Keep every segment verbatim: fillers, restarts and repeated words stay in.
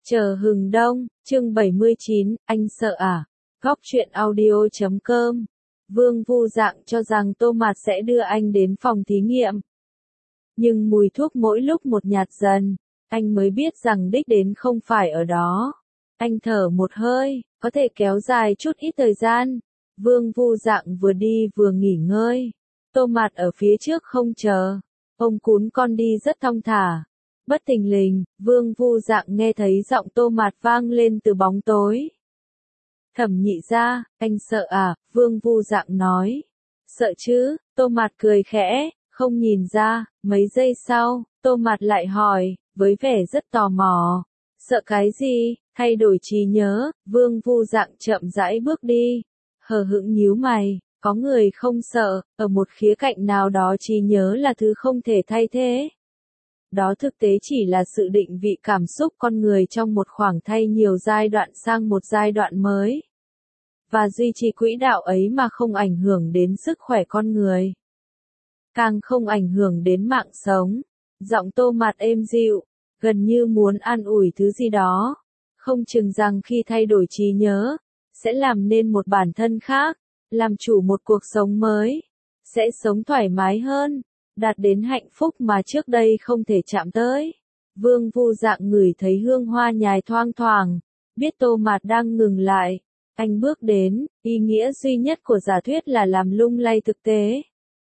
Chờ hừng đông, chương bảy mươi chín, anh sợ à? Góc truyện audio chấm com. Vương Vu Dạng cho rằng Tô Mạt sẽ đưa anh đến phòng thí nghiệm. Nhưng mùi thuốc mỗi lúc một nhạt dần, anh mới biết rằng đích đến không phải ở đó. Anh thở một hơi, có thể kéo dài chút ít thời gian. Vương Vu Dạng vừa đi vừa nghỉ ngơi. Tô Mạt ở phía trước không chờ. Ông cún con đi rất thong thả. Bất thình lình, Vương Vu Dạng nghe thấy giọng Tô Mạt vang lên từ bóng tối. Thẩm Nhị gia, anh sợ à? Vương Vu Dạng nói. Sợ chứ? Tô Mạt cười khẽ, không nhìn ra. Mấy giây sau, Tô Mạt lại hỏi, với vẻ rất tò mò. Sợ cái gì? Thay đổi trí nhớ. Vương Vu Dạng chậm rãi bước đi. Hờ hững nhíu mày. Có người không sợ, ở một khía cạnh nào đó trí nhớ là thứ không thể thay thế. Đó thực tế chỉ là sự định vị cảm xúc con người trong một khoảng thay nhiều giai đoạn sang một giai đoạn mới. Và duy trì quỹ đạo ấy mà không ảnh hưởng đến sức khỏe con người. Càng không ảnh hưởng đến mạng sống. Giọng Tô Mạt êm dịu, gần như muốn an ủi thứ gì đó. Không chừng rằng khi thay đổi trí nhớ, sẽ làm nên một bản thân khác, làm chủ một cuộc sống mới, sẽ sống thoải mái hơn. Đạt đến hạnh phúc mà trước đây không thể chạm tới. Vương Vu Dạng ngửi thấy hương hoa nhài thoang thoảng, biết Tô Mạt đang ngừng lại. Anh bước đến, ý nghĩa duy nhất của giả thuyết là làm lung lay thực tế.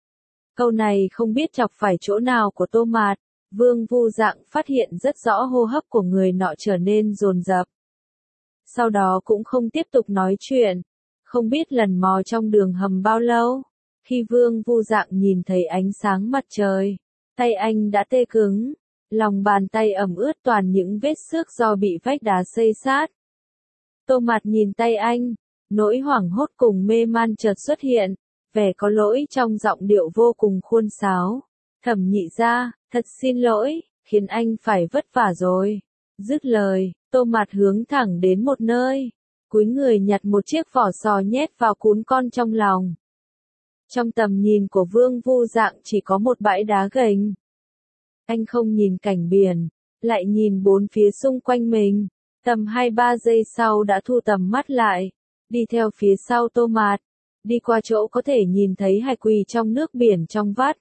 Câu này không biết chọc phải chỗ nào của Tô Mạt. Vương Vu Dạng phát hiện rất rõ hô hấp của người nọ trở nên dồn dập. Sau đó cũng không tiếp tục nói chuyện, không biết lần mò trong đường hầm bao lâu. Khi Vương Vu Dạng nhìn thấy ánh sáng mặt trời, tay anh đã tê cứng, lòng bàn tay ẩm ướt toàn những vết xước do bị vách đá xây sát. Tô Mạt nhìn tay anh, nỗi hoảng hốt cùng mê man chợt xuất hiện, vẻ có lỗi trong giọng điệu vô cùng khuôn sáo. Thẩm Nhị gia, thật xin lỗi, khiến anh phải vất vả rồi. Dứt lời, Tô Mạt hướng thẳng đến một nơi, cúi người nhặt một chiếc vỏ sò nhét vào cún con trong lòng. Trong tầm nhìn của Vương Vu Dạng chỉ có một bãi đá gành. Anh không nhìn cảnh biển, lại nhìn bốn phía xung quanh mình. Tầm hai ba giây sau đã thu tầm mắt lại, đi theo phía sau Tô Mạt, đi qua chỗ có thể nhìn thấy hải quỳ trong nước biển trong vắt.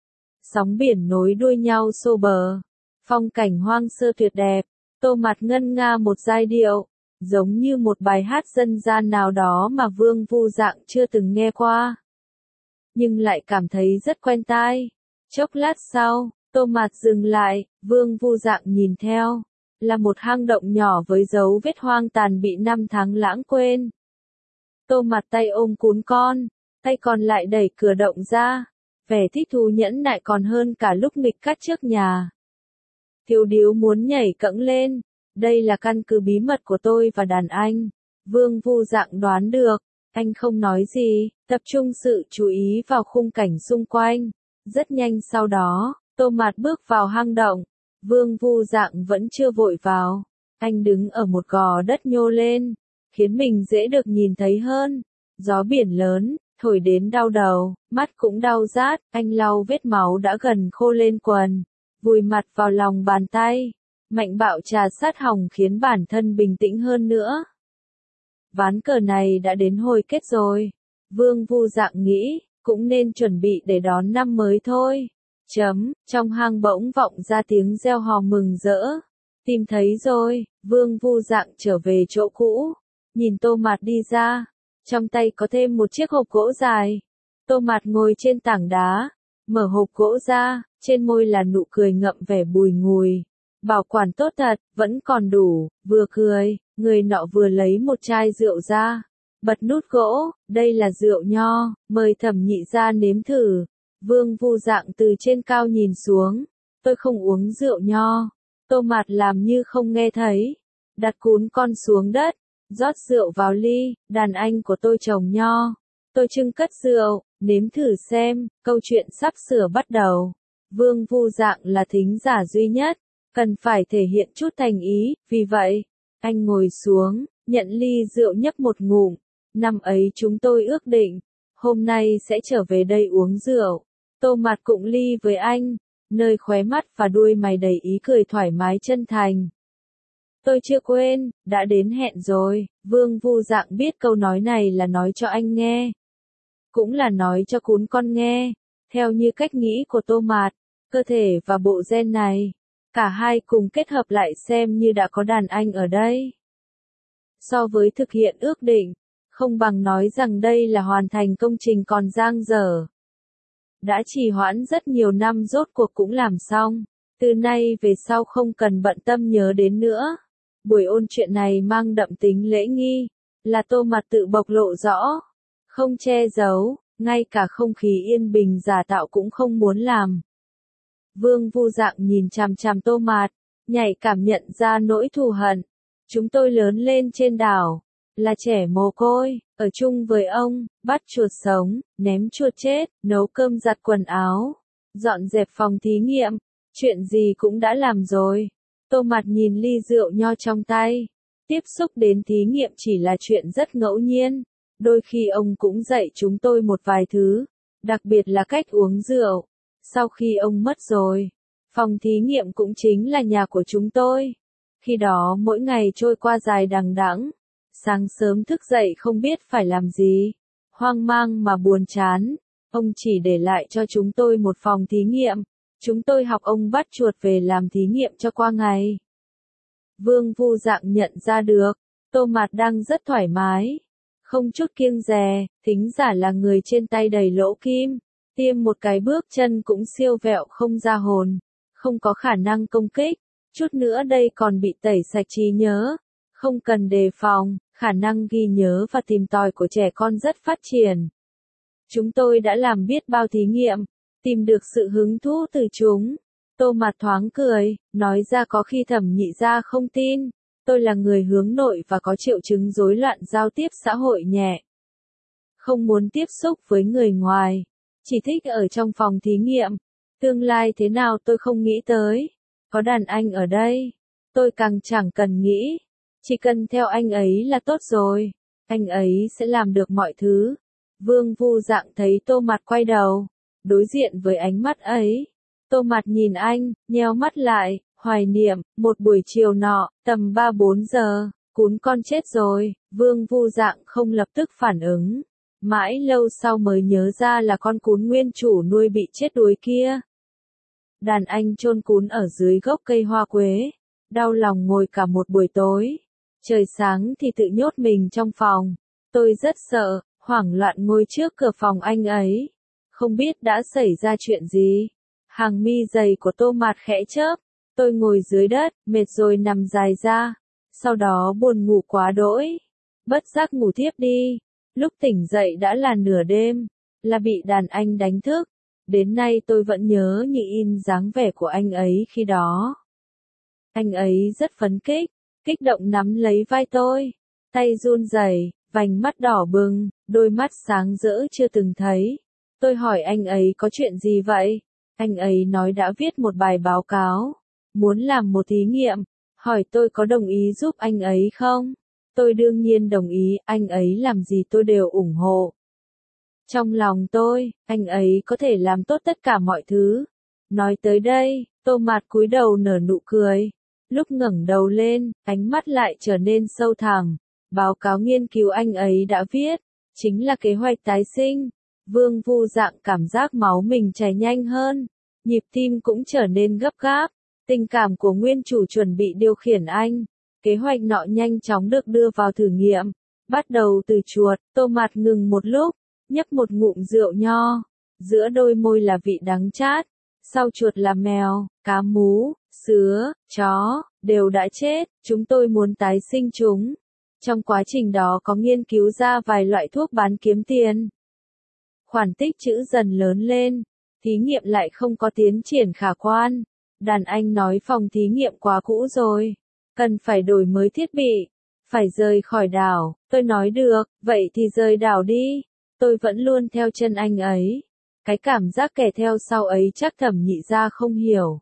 Sóng biển nối đuôi nhau xô bờ, phong cảnh hoang sơ tuyệt đẹp. Tô Mạt ngân nga một giai điệu, giống như một bài hát dân gian nào đó mà Vương Vu Dạng chưa từng nghe qua. Nhưng lại cảm thấy rất quen tai. Chốc lát sau, Tô Mạt dừng lại, Vương Vu Dạng nhìn theo. Là một hang động nhỏ với dấu vết hoang tàn bị năm tháng lãng quên. Tô Mạt tay ôm cún con, tay còn lại đẩy cửa động ra. Vẻ thích thú nhẫn nại còn hơn cả lúc nghịch cắt trước nhà. Thiếu điếu muốn nhảy cẫng lên. Đây là căn cứ bí mật của tôi và đàn anh. Vương Vu Dạng đoán được. Anh không nói gì, tập trung sự chú ý vào khung cảnh xung quanh. Rất nhanh sau đó, Tô Mạt bước vào hang động. Vương Vu Dạng vẫn chưa vội vào. Anh đứng ở một gò đất nhô lên, khiến mình dễ được nhìn thấy hơn. Gió biển lớn, thổi đến đau đầu, mắt cũng đau rát. Anh lau vết máu đã gần khô lên quần, vùi mặt vào lòng bàn tay. Mạnh bạo trà sát họng khiến bản thân bình tĩnh hơn nữa. Ván cờ này đã đến hồi kết rồi. Vương Vu Dạng nghĩ, cũng nên chuẩn bị để đón năm mới thôi. Chấm, trong hang bỗng vọng ra tiếng reo hò mừng rỡ. Tìm thấy rồi. Vương Vu Dạng trở về chỗ cũ, nhìn Tô Mạt đi ra. Trong tay có thêm một chiếc hộp gỗ dài. Tô Mạt ngồi trên tảng đá, mở hộp gỗ ra, trên môi là nụ cười ngậm vẻ bùi ngùi. Bảo quản tốt thật, vẫn còn đủ. Vừa cười, người nọ vừa lấy một chai rượu ra, bật nút gỗ. Đây là rượu nho, mời Thẩm Nhị gia nếm thử. Vương Vu Dạng từ trên cao nhìn xuống. Tôi không uống rượu nho. Tô Mạt làm như không nghe thấy, đặt cún con xuống đất, rót rượu vào ly. Đàn anh của tôi trồng nho, tôi trưng cất rượu, nếm thử xem. Câu chuyện sắp sửa bắt đầu. Vương Vu Dạng là thính giả duy nhất, cần phải thể hiện chút thành ý. Vì vậy, anh ngồi xuống, nhận ly rượu nhấp một ngụm. Năm ấy chúng tôi ước định, hôm nay sẽ trở về đây uống rượu. Tô Mạt cụng ly với anh, nơi khóe mắt và đuôi mày đầy ý cười thoải mái chân thành. Tôi chưa quên, đã đến hẹn rồi. Vương Vu Dạng biết câu nói này là nói cho anh nghe. Cũng là nói cho cún con nghe. Theo như cách nghĩ của Tô Mạt, cơ thể và bộ gen này, cả hai cùng kết hợp lại xem như đã có đàn anh ở đây. So với thực hiện ước định, không bằng nói rằng đây là hoàn thành công trình còn dang dở. Đã trì hoãn rất nhiều năm rốt cuộc cũng làm xong. Từ nay về sau không cần bận tâm nhớ đến nữa. Buổi ôn chuyện này mang đậm tính lễ nghi, là Tô Mạt tự bộc lộ rõ, không che giấu, ngay cả không khí yên bình giả tạo cũng không muốn làm. Vương Vu Dạng nhìn chằm chằm Tô Mạt, nhạy cảm nhận ra nỗi thù hận. Chúng tôi lớn lên trên đảo, là trẻ mồ côi, ở chung với ông, bắt chuột sống, ném chuột chết, nấu cơm giặt quần áo, dọn dẹp phòng thí nghiệm, chuyện gì cũng đã làm rồi. Tô Mạt nhìn ly rượu nho trong tay, tiếp xúc đến thí nghiệm chỉ là chuyện rất ngẫu nhiên, đôi khi ông cũng dạy chúng tôi một vài thứ, đặc biệt là cách uống rượu. Sau khi ông mất rồi, phòng thí nghiệm cũng chính là nhà của chúng tôi. Khi đó mỗi ngày trôi qua dài đằng đẵng, sáng sớm thức dậy không biết phải làm gì, hoang mang mà buồn chán, ông chỉ để lại cho chúng tôi một phòng thí nghiệm, chúng tôi học ông bắt chuột về làm thí nghiệm cho qua ngày. Vương Vu Dạng nhận ra được, Tô Mạt đang rất thoải mái, không chút kiêng dè, thính giả là người trên tay đầy lỗ kim, tiêm một cái bước chân cũng siêu vẹo không ra hồn, không có khả năng công kích, chút nữa đây còn bị tẩy sạch trí nhớ, không cần đề phòng, khả năng ghi nhớ và tìm tòi của trẻ con rất phát triển. Chúng tôi đã làm biết bao thí nghiệm, tìm được sự hứng thú từ chúng. Tô Mạt thoáng cười, nói ra có khi Thẩm Nhị gia không tin, tôi là người hướng nội và có triệu chứng rối loạn giao tiếp xã hội nhẹ. Không muốn tiếp xúc với người ngoài, chỉ thích ở trong phòng thí nghiệm. Tương lai thế nào tôi không nghĩ tới. Có đàn anh ở đây, tôi càng chẳng cần nghĩ. Chỉ cần theo anh ấy là tốt rồi. Anh ấy sẽ làm được mọi thứ. Vương Vu Dạng thấy Tô Mạt quay đầu, đối diện với ánh mắt ấy. Tô Mạt nhìn anh, nheo mắt lại, hoài niệm, một buổi chiều nọ, tầm ba bốn giờ, cún con chết rồi. Vương Vu Dạng không lập tức phản ứng. Mãi lâu sau mới nhớ ra là con cún nguyên chủ nuôi bị chết đuối kia. Đàn anh chôn cún ở dưới gốc cây hoa quế, đau lòng ngồi cả một buổi tối. Trời sáng thì tự nhốt mình trong phòng. Tôi rất sợ, hoảng loạn ngồi trước cửa phòng anh ấy. Không biết đã xảy ra chuyện gì. Hàng mi dày của Tô Mạt khẽ chớp. Tôi ngồi dưới đất, mệt rồi nằm dài ra. Sau đó buồn ngủ quá đỗi. Bất giác ngủ thiếp đi. Lúc tỉnh dậy đã là nửa đêm. Là bị đàn anh đánh thức. Đến nay tôi vẫn nhớ như in dáng vẻ của anh ấy khi đó. Anh ấy rất phấn khích, kích động nắm lấy vai tôi, tay run rẩy, vành mắt đỏ bừng, đôi mắt sáng rỡ chưa từng thấy. Tôi hỏi anh ấy có chuyện gì vậy? Anh ấy nói đã viết một bài báo cáo, muốn làm một thí nghiệm, hỏi tôi có đồng ý giúp anh ấy không? Tôi đương nhiên đồng ý, anh ấy làm gì tôi đều ủng hộ. Trong lòng tôi, anh ấy có thể làm tốt tất cả mọi thứ. Nói tới đây, Tô Mạt cúi đầu nở nụ cười. Lúc ngẩng đầu lên, ánh mắt lại trở nên sâu thẳm. Báo cáo nghiên cứu anh ấy đã viết, chính là kế hoạch tái sinh. Vương Vu Dạng cảm giác máu mình chảy nhanh hơn. Nhịp tim cũng trở nên gấp gáp. Tình cảm của nguyên chủ chuẩn bị điều khiển anh. Kế hoạch nọ nhanh chóng được đưa vào thử nghiệm. Bắt đầu từ chuột, Tô Mạt ngừng một lúc. Nhấp một ngụm rượu nho, giữa đôi môi là vị đắng chát, sau chuột là mèo, cá mú, sứa, chó, đều đã chết, chúng tôi muốn tái sinh chúng. Trong quá trình đó có nghiên cứu ra vài loại thuốc bán kiếm tiền. Khoản tích trữ dần lớn lên, thí nghiệm lại không có tiến triển khả quan. Đàn anh nói phòng thí nghiệm quá cũ rồi, cần phải đổi mới thiết bị, phải rời khỏi đảo. Tôi nói được, vậy thì rời đảo đi. Tôi vẫn luôn theo chân anh ấy. Cái cảm giác kẻ theo sau ấy chắc Thẩm Nhị gia không hiểu.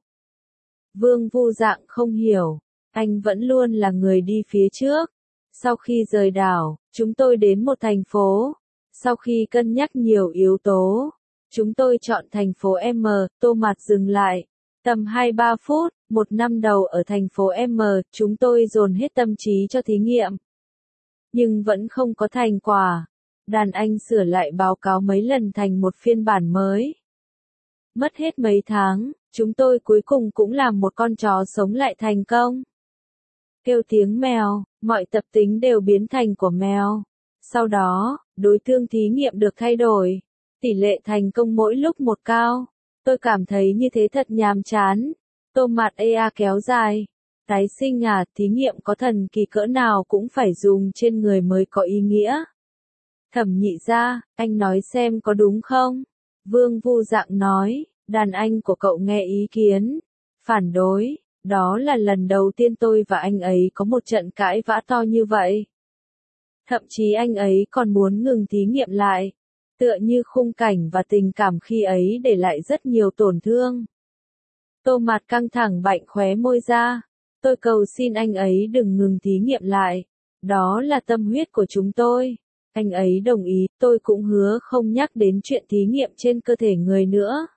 Vương Vu Dạng không hiểu. Anh vẫn luôn là người đi phía trước. Sau khi rời đảo, chúng tôi đến một thành phố. Sau khi cân nhắc nhiều yếu tố, chúng tôi chọn thành phố M. Tô Mạt dừng lại. Tầm hai ba phút, Một năm đầu ở thành phố M, chúng tôi dồn hết tâm trí cho thí nghiệm. Nhưng vẫn không có thành quả. Đàn anh sửa lại báo cáo mấy lần thành một phiên bản mới. Mất hết mấy tháng, chúng tôi cuối cùng cũng làm một con chó sống lại thành công. Kêu tiếng mèo, mọi tập tính đều biến thành của mèo. Sau đó, đối tượng thí nghiệm được thay đổi. Tỷ lệ thành công mỗi lúc một cao. Tôi cảm thấy như thế thật nhàm chán. Tô mặt ê a kéo dài. Tái sinh à, thí nghiệm có thần kỳ cỡ nào cũng phải dùng trên người mới có ý nghĩa. Thẩm Nhị gia, anh nói xem có đúng không? Vương Vu Dạng nói, đàn anh của cậu nghe ý kiến. Phản đối, đó là lần đầu tiên tôi và anh ấy có một trận cãi vã to như vậy. Thậm chí anh ấy còn muốn ngừng thí nghiệm lại. Tựa như khung cảnh và tình cảm khi ấy để lại rất nhiều tổn thương. Tô mặt căng thẳng bạnh khóe môi ra. Tôi cầu xin anh ấy đừng ngừng thí nghiệm lại. Đó là tâm huyết của chúng tôi. Anh ấy đồng ý, tôi cũng hứa không nhắc đến chuyện thí nghiệm trên cơ thể người nữa.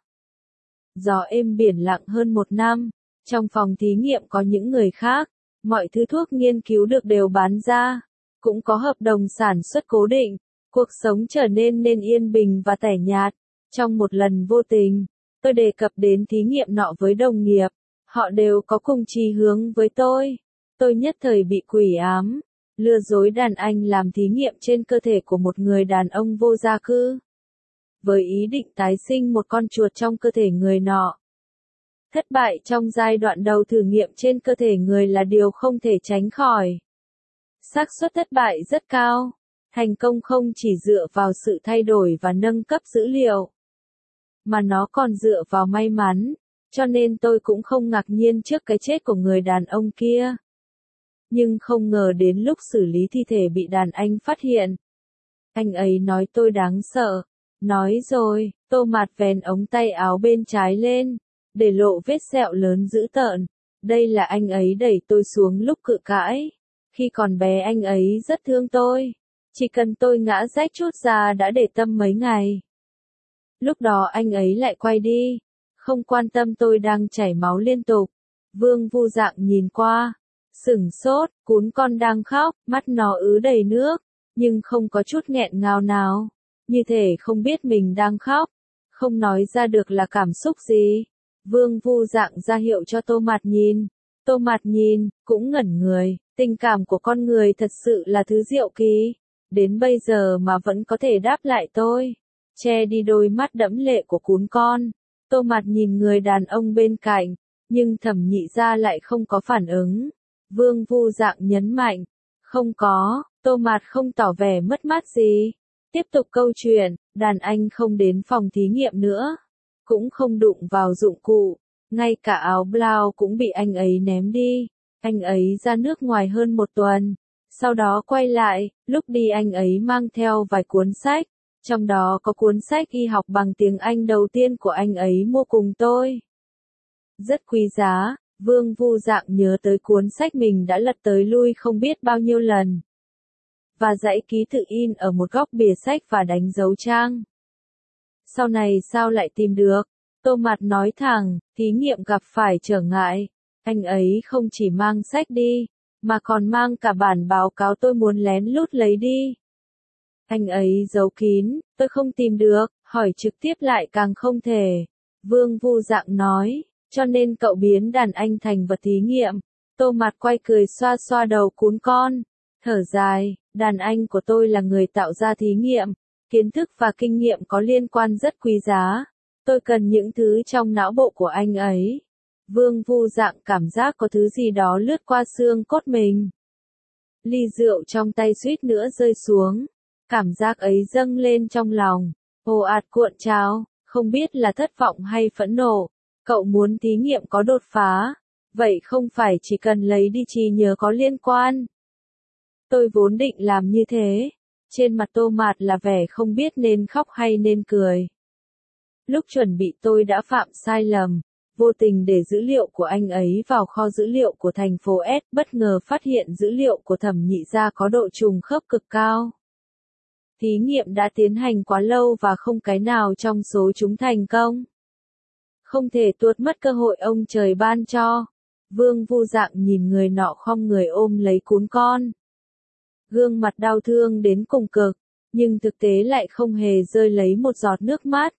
Gió êm biển lặng hơn một năm. Trong phòng thí nghiệm có những người khác. Mọi thứ thuốc nghiên cứu được đều bán ra. Cũng có hợp đồng sản xuất cố định. Cuộc sống trở nên nên yên bình và tẻ nhạt. Trong một lần vô tình, tôi đề cập đến thí nghiệm nọ với đồng nghiệp. Họ đều có cùng chí hướng với tôi. Tôi nhất thời bị quỷ ám. Lừa dối đàn anh làm thí nghiệm trên cơ thể của một người đàn ông vô gia cư. Với ý định tái sinh một con chuột trong cơ thể người nọ. Thất bại trong giai đoạn đầu thử nghiệm trên cơ thể người là điều không thể tránh khỏi. Xác suất thất bại rất cao. Thành công không chỉ dựa vào sự thay đổi và nâng cấp dữ liệu, mà nó còn dựa vào may mắn, cho nên tôi cũng không ngạc nhiên trước cái chết của người đàn ông kia. Nhưng không ngờ đến lúc xử lý thi thể bị đàn anh phát hiện. Anh ấy nói tôi đáng sợ. Nói rồi, Tô Mạt vén ống tay áo bên trái lên, để lộ vết sẹo lớn dữ tợn. Đây là anh ấy đẩy tôi xuống lúc cự cãi. Khi còn bé anh ấy rất thương tôi. Chỉ cần tôi ngã rách chút ra đã để tâm mấy ngày. Lúc đó anh ấy lại quay đi. Không quan tâm tôi đang chảy máu liên tục. Vương Vu Dạng nhìn qua. Sửng sốt, cún con đang khóc, mắt nó ứ đầy nước. Nhưng không có chút nghẹn ngào nào. Như thể không biết mình đang khóc. Không nói ra được là cảm xúc gì. Vương Vu Dạng ra hiệu cho Tô Mạt nhìn. Tô Mạt nhìn, cũng ngẩn người. Tình cảm của con người thật sự là thứ diệu kỳ. Đến bây giờ mà vẫn có thể đáp lại tôi. Che đi đôi mắt đẫm lệ của cún con. Tô Mạt nhìn người đàn ông bên cạnh. Nhưng Thẩm Nhị gia lại không có phản ứng. Vương Vu Dạng nhấn mạnh. Không có, Tô Mạt không tỏ vẻ mất mát gì. Tiếp tục câu chuyện, đàn anh không đến phòng thí nghiệm nữa. Cũng không đụng vào dụng cụ. Ngay cả áo blau cũng bị anh ấy ném đi. Anh ấy ra nước ngoài hơn một tuần. Sau đó quay lại, lúc đi anh ấy mang theo vài cuốn sách. Trong đó có cuốn sách y học bằng tiếng Anh đầu tiên của anh ấy mua cùng tôi. Rất quý giá, Vương Vu Dạng nhớ tới cuốn sách mình đã lật tới lui không biết bao nhiêu lần. Và dãy ký tự in ở một góc bìa sách và đánh dấu trang. Sau này sao lại tìm được? Tô Mạt nói thẳng, thí nghiệm gặp phải trở ngại. Anh ấy không chỉ mang sách đi, mà còn mang cả bản báo cáo tôi muốn lén lút lấy đi. Anh ấy giấu kín, tôi không tìm được, hỏi trực tiếp lại càng không thể. Vương Vu Dạng nói, cho nên cậu biến đàn anh thành vật thí nghiệm. Tô Mạt quay cười xoa xoa đầu cún con. Thở dài, đàn anh của tôi là người tạo ra thí nghiệm. Kiến thức và kinh nghiệm có liên quan rất quý giá. Tôi cần những thứ trong não bộ của anh ấy. Vương Vu Dạng cảm giác có thứ gì đó lướt qua xương cốt mình. Ly rượu trong tay suýt nữa rơi xuống. Cảm giác ấy dâng lên trong lòng. Ồ ạt cuộn trào, không biết là thất vọng hay phẫn nộ. Cậu muốn thí nghiệm có đột phá. Vậy không phải chỉ cần lấy đi trí nhớ có liên quan. Tôi vốn định làm như thế. Trên mặt Tô Mạt là vẻ không biết nên khóc hay nên cười. Lúc chuẩn bị tôi đã phạm sai lầm. Vô tình để dữ liệu của anh ấy vào kho dữ liệu của thành phố S, bất ngờ phát hiện dữ liệu của Thẩm Nhị gia có độ trùng khớp cực cao. Thí nghiệm đã tiến hành quá lâu và không cái nào trong số chúng thành công. Không thể tuột mất cơ hội ông trời ban cho. Vương Vu Dạng nhìn người nọ khom người ôm lấy cún con. Gương mặt đau thương đến cùng cực, nhưng thực tế lại không hề rơi lấy một giọt nước mắt.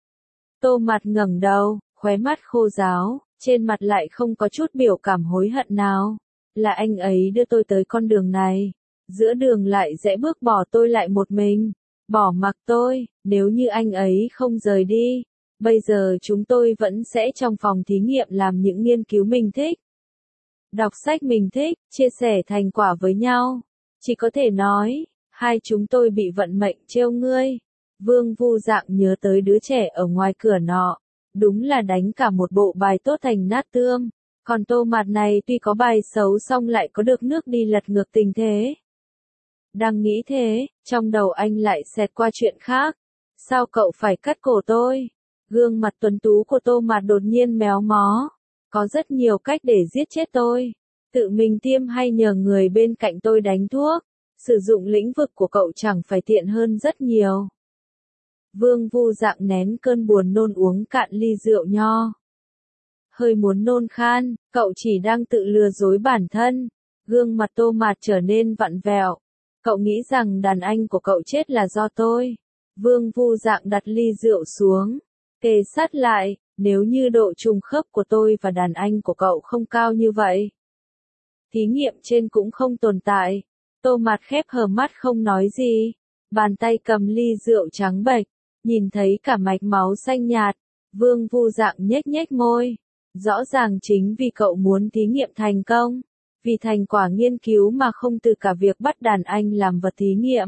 Tô Mạt ngẩng đầu, khóe mắt khô ráo, trên mặt lại không có chút biểu cảm hối hận nào. Là anh ấy đưa tôi tới con đường này, giữa đường lại rẽ bước bỏ tôi lại một mình, bỏ mặc tôi, nếu như anh ấy không rời đi, bây giờ chúng tôi vẫn sẽ trong phòng thí nghiệm làm những nghiên cứu mình thích. Đọc sách mình thích, chia sẻ thành quả với nhau. Chỉ có thể nói, hai chúng tôi bị vận mệnh trêu ngươi. Vương Vu Dạng nhớ tới đứa trẻ ở ngoài cửa nọ. Đúng là đánh cả một bộ bài tốt thành nát tương. Còn Tô Mạt này tuy có bài xấu xong lại có được nước đi lật ngược tình thế. Đang nghĩ thế, trong đầu anh lại xẹt qua chuyện khác. Sao cậu phải cắt cổ tôi? Gương mặt tuấn tú của Tô Mạt đột nhiên méo mó. Có rất nhiều cách để giết chết tôi. Tự mình tiêm hay nhờ người bên cạnh tôi đánh thuốc. Sử dụng lĩnh vực của cậu chẳng phải tiện hơn rất nhiều. Vương Vu Dạng nén cơn buồn nôn uống cạn ly rượu nho. Hơi muốn nôn khan, cậu chỉ đang tự lừa dối bản thân. Gương mặt Tô Mạt trở nên vặn vẹo. Cậu nghĩ rằng đàn anh của cậu chết là do tôi. Vương Vu Dạng đặt ly rượu xuống. Kề sát lại, nếu như độ trùng khớp của tôi và đàn anh của cậu không cao như vậy. Thí nghiệm trên cũng không tồn tại. Tô Mạt khép hờ mắt không nói gì. Bàn tay cầm ly rượu trắng bệch. Nhìn thấy cả mạch máu xanh nhạt. Vương Vu Dạng nhếch nhếch môi. Rõ ràng chính vì cậu muốn thí nghiệm thành công. Vì thành quả nghiên cứu mà không từ cả việc bắt đàn anh làm vật thí nghiệm.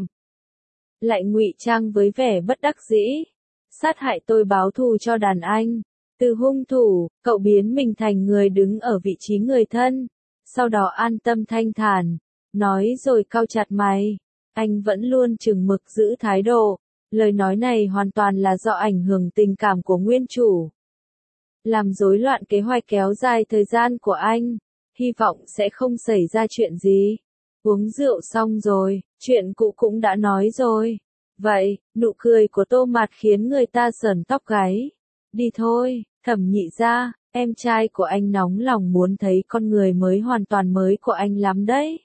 Lại ngụy trang với vẻ bất đắc dĩ. Sát hại tôi báo thù cho đàn anh. Từ hung thủ, cậu biến mình thành người đứng ở vị trí người thân. Sau đó an tâm thanh thản. Nói rồi cau chặt mày. Anh vẫn luôn chừng mực giữ thái độ. Lời nói này hoàn toàn là do ảnh hưởng tình cảm của nguyên chủ. Làm rối loạn kế hoạch kéo dài thời gian của anh. Hy vọng sẽ không xảy ra chuyện gì. Uống rượu xong rồi, chuyện cũ cũng đã nói rồi. Vậy, nụ cười của Tô Mạt khiến người ta sởn tóc gáy. Đi thôi, Thẩm Nhị gia, em trai của anh nóng lòng muốn thấy con người mới hoàn toàn mới của anh lắm đấy.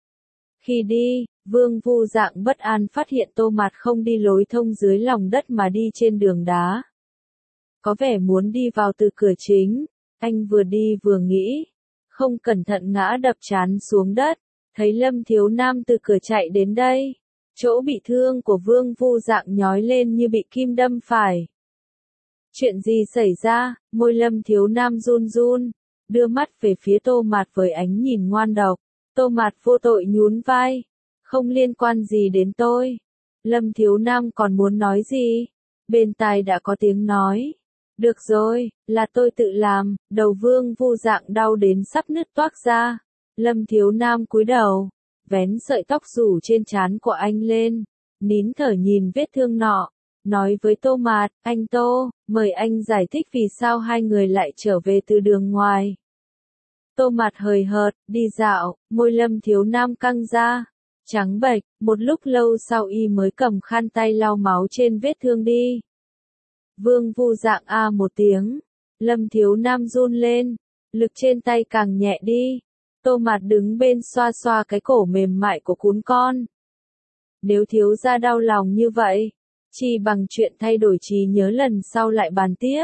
Khi đi, Vương Vu Dạng bất an phát hiện Tô Mạt không đi lối thông dưới lòng đất mà đi trên đường đá. Có vẻ muốn đi vào từ cửa chính, anh vừa đi vừa nghĩ. Không cẩn thận ngã đập trán xuống đất, thấy Lâm Thiếu Nam từ cửa chạy đến đây. Chỗ bị thương của Vương Vu Dạng nhói lên như bị kim đâm phải. Chuyện gì xảy ra? Môi Lâm Thiếu Nam run run, đưa mắt về phía Tô Mạt với ánh nhìn ngoan độc. Tô Mạt vô tội nhún vai. Không liên quan gì đến tôi. Lâm Thiếu Nam còn muốn nói gì? Bên tai đã có tiếng nói. Được rồi, là tôi tự làm. Đầu Vương Vu Dạng đau đến sắp nứt toác ra. Lâm Thiếu Nam cúi đầu, vén sợi tóc rủ trên trán của anh lên, nín thở nhìn vết thương nọ, nói với Tô Mạt, anh Tô, mời anh giải thích vì sao hai người lại trở về từ đường ngoài. Tô Mạt hời hợt, đi dạo, môi Lâm Thiếu Nam căng ra, trắng bệch, một lúc lâu sau y mới cầm khăn tay lau máu trên vết thương đi. Vương Vu Dạng a một tiếng, Lâm Thiếu Nam run lên, lực trên tay càng nhẹ đi. Tô Mạt đứng bên xoa xoa cái cổ mềm mại của cún con. Nếu thiếu gia đau lòng như vậy, chỉ bằng chuyện thay đổi trí nhớ lần sau lại bàn tiếp.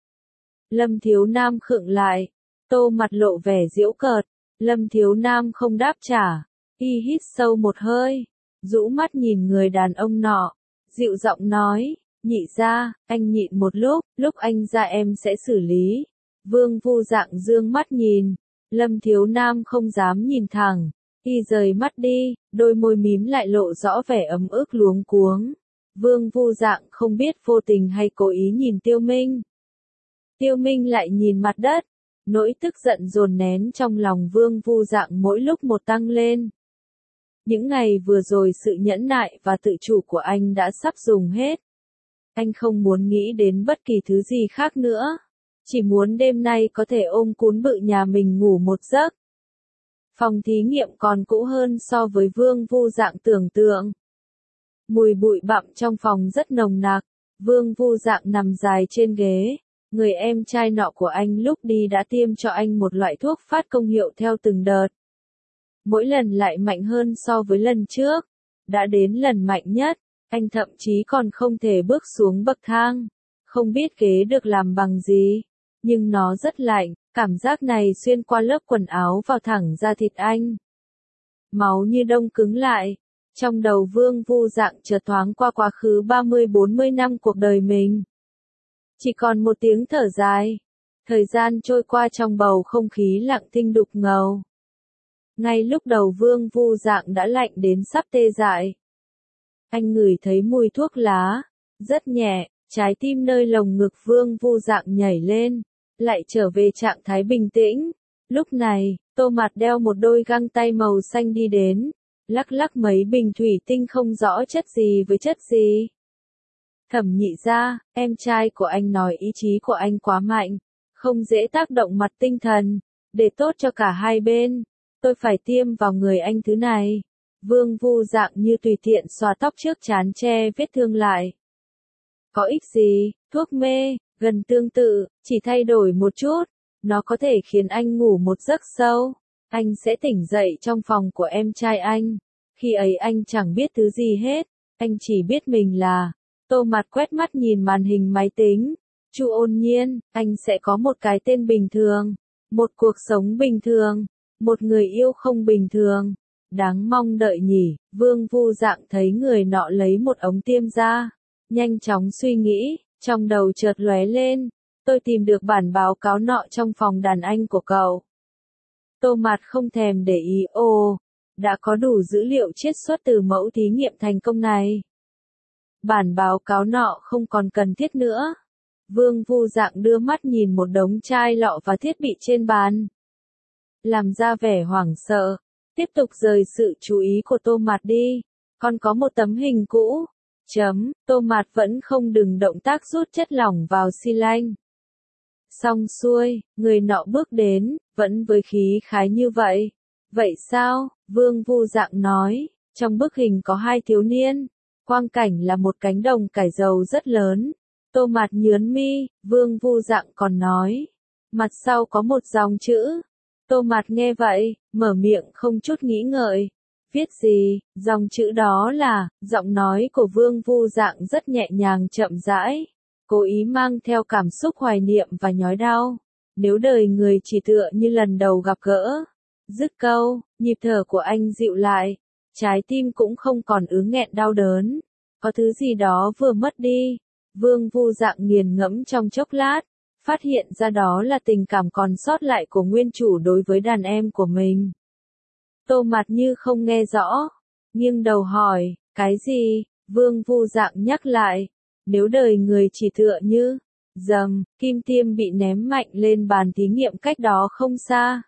Lâm Thiếu Nam khựng lại, Tô Mạt lộ vẻ giễu cợt, Lâm Thiếu Nam không đáp trả, y hít sâu một hơi, rũ mắt nhìn người đàn ông nọ, dịu giọng nói, nhị gia, anh nhịn một lúc, lúc anh ra em sẽ xử lý. Vương Vu Dạng dương mắt nhìn. Lâm Thiếu Nam không dám nhìn thẳng, y rời mắt đi, đôi môi mím lại lộ rõ vẻ ấm ức luống cuống. Vương Vu Dạng không biết vô tình hay cố ý nhìn Tiêu Minh. Tiêu Minh lại nhìn mặt đất, nỗi tức giận dồn nén trong lòng Vương Vu Dạng mỗi lúc một tăng lên. Những ngày vừa rồi sự nhẫn nại và tự chủ của anh đã sắp dùng hết. Anh không muốn nghĩ đến bất kỳ thứ gì khác nữa. Chỉ muốn đêm nay có thể ôm cún bự nhà mình ngủ một giấc. Phòng thí nghiệm còn cũ hơn so với Vương Vu Dạng tưởng tượng. Mùi bụi bặm trong phòng rất nồng nặc. Vương Vu Dạng nằm dài trên ghế, Người em trai nọ của anh lúc đi đã tiêm cho anh một loại thuốc phát công hiệu theo từng đợt. Mỗi lần lại mạnh hơn so với lần trước. Đã đến lần mạnh nhất, anh thậm chí còn không thể bước xuống bậc thang. Không biết ghế được làm bằng gì, nhưng nó rất lạnh, cảm giác này xuyên qua lớp quần áo vào thẳng da thịt anh. Máu như đông cứng lại. Trong đầu Vương Vu Dạng chợt thoáng qua quá khứ ba mươi bốn mươi năm cuộc đời mình. Chỉ còn một tiếng thở dài. Thời gian trôi qua trong bầu không khí lặng thinh đục ngầu. Ngay lúc đầu Vương Vu Dạng đã lạnh đến sắp tê dại. Anh ngửi thấy mùi thuốc lá, rất nhẹ, trái tim nơi lồng ngực Vương Vu Dạng nhảy lên, lại trở về trạng thái bình tĩnh. Lúc này, Tô Mạt đeo một đôi găng tay màu xanh đi đến, lắc lắc mấy bình thủy tinh không rõ chất gì với chất gì. Thẩm Nhị gia, em trai của anh nói ý chí của anh quá mạnh, không dễ tác động mặt tinh thần, để tốt cho cả hai bên. Tôi phải tiêm vào người anh thứ này. Vương Vu Dạng như tùy tiện xòa tóc trước trán che vết thương lại. Có ích gì, thuốc mê, gần tương tự, chỉ thay đổi một chút, nó có thể khiến anh ngủ một giấc sâu. Anh sẽ tỉnh dậy trong phòng của em trai anh. Khi ấy anh chẳng biết thứ gì hết, anh chỉ biết mình là... Tô Mạt quét mắt nhìn màn hình máy tính. Chu Ôn Nhiên, anh sẽ có một cái tên bình thường, một cuộc sống bình thường, một người yêu không bình thường. Đáng mong đợi nhỉ. Vương Vu Dạng thấy người nọ lấy một ống tiêm ra, nhanh chóng suy nghĩ, trong đầu chợt lóe lên, tôi tìm được bản báo cáo nọ trong phòng đàn anh của cậu. Tô Mạt không thèm để ý, ồ, đã có đủ dữ liệu chiết xuất từ mẫu thí nghiệm thành công này. Bản báo cáo nọ không còn cần thiết nữa. Vương Vu Dạng đưa mắt nhìn một đống chai lọ và thiết bị trên bàn, làm ra vẻ hoảng sợ, tiếp tục rời sự chú ý của Tô Mạt đi. Còn có một tấm hình cũ. Chấm, Tô Mạt vẫn không ngừng động tác rút chất lỏng vào xi lanh. Xong xuôi, người nọ bước đến, vẫn với khí khái như vậy. Vậy sao? Vương Vu Dạng nói, trong bức hình có hai thiếu niên. Quang cảnh là một cánh đồng cải dầu rất lớn. Tô Mạt nhướng mi, Vương Vu Dạng còn nói. Mặt sau có một dòng chữ. Tô Mạt nghe vậy, mở miệng không chút nghĩ ngợi. Viết gì? Dòng chữ đó là, giọng nói của Vương Vu Dạng rất nhẹ nhàng chậm rãi, cố ý mang theo cảm xúc hoài niệm và nhói đau. Nếu đời người chỉ tựa như lần đầu gặp gỡ. Dứt câu, nhịp thở của anh dịu lại, trái tim cũng không còn ứ nghẹn đau đớn. Có thứ gì đó vừa mất đi. Vương Vu Dạng nghiền ngẫm trong chốc lát, phát hiện ra đó là tình cảm còn sót lại của nguyên chủ đối với đàn em của mình. Tô Mạt như không nghe rõ, nghiêng đầu hỏi, cái gì? Vương Vu Dạng nhắc lại, nếu đời người chỉ tựa như, dầm, kim tiêm bị ném mạnh lên bàn thí nghiệm cách đó không xa.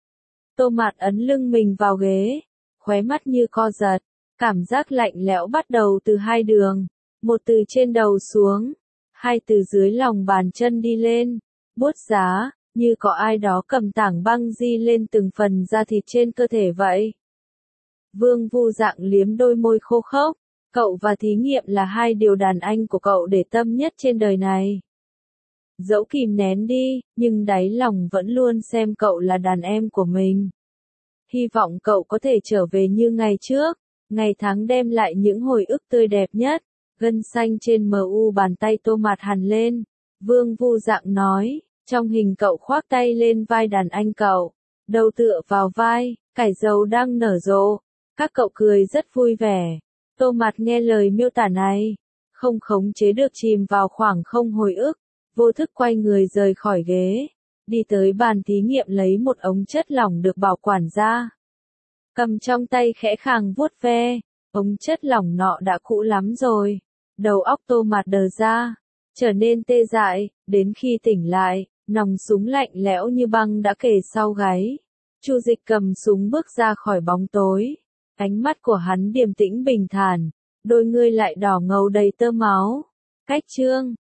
Tô Mạt ấn lưng mình vào ghế, khóe mắt như co giật, cảm giác lạnh lẽo bắt đầu từ hai đường, một từ trên đầu xuống, hai từ dưới lòng bàn chân đi lên, buốt giá, như có ai đó cầm tảng băng di lên từng phần da thịt trên cơ thể vậy. Vương Vu Dạng liếm đôi môi khô khốc, cậu và thí nghiệm là hai điều đàn anh của cậu để tâm nhất trên đời này. Dẫu kìm nén đi, nhưng đáy lòng vẫn luôn xem cậu là đàn em của mình. Hy vọng cậu có thể trở về như ngày trước, ngày tháng đem lại những hồi ức tươi đẹp nhất. Gân xanh trên mờ u bàn tay Tô Mạt hằn lên. Vương Vu Dạng nói, trong hình cậu khoác tay lên vai đàn anh cậu, đầu tựa vào vai, cải dầu đang nở rộ. Các cậu cười rất vui vẻ. Tô Mạt nghe lời miêu tả này, không khống chế được chìm vào khoảng không hồi ức, vô thức quay người rời khỏi ghế, đi tới bàn thí nghiệm lấy một ống chất lỏng được bảo quản ra. Cầm trong tay khẽ khàng vuốt ve, ống chất lỏng nọ đã cũ lắm rồi. Đầu óc Tô Mạt đờ ra, trở nên tê dại, đến khi tỉnh lại, nòng súng lạnh lẽo như băng đã kề sau gáy. Chu Dịch cầm súng bước ra khỏi bóng tối, ánh mắt của hắn điềm tĩnh bình thản, đôi ngươi lại đỏ ngầu đầy tơ máu. Cách chương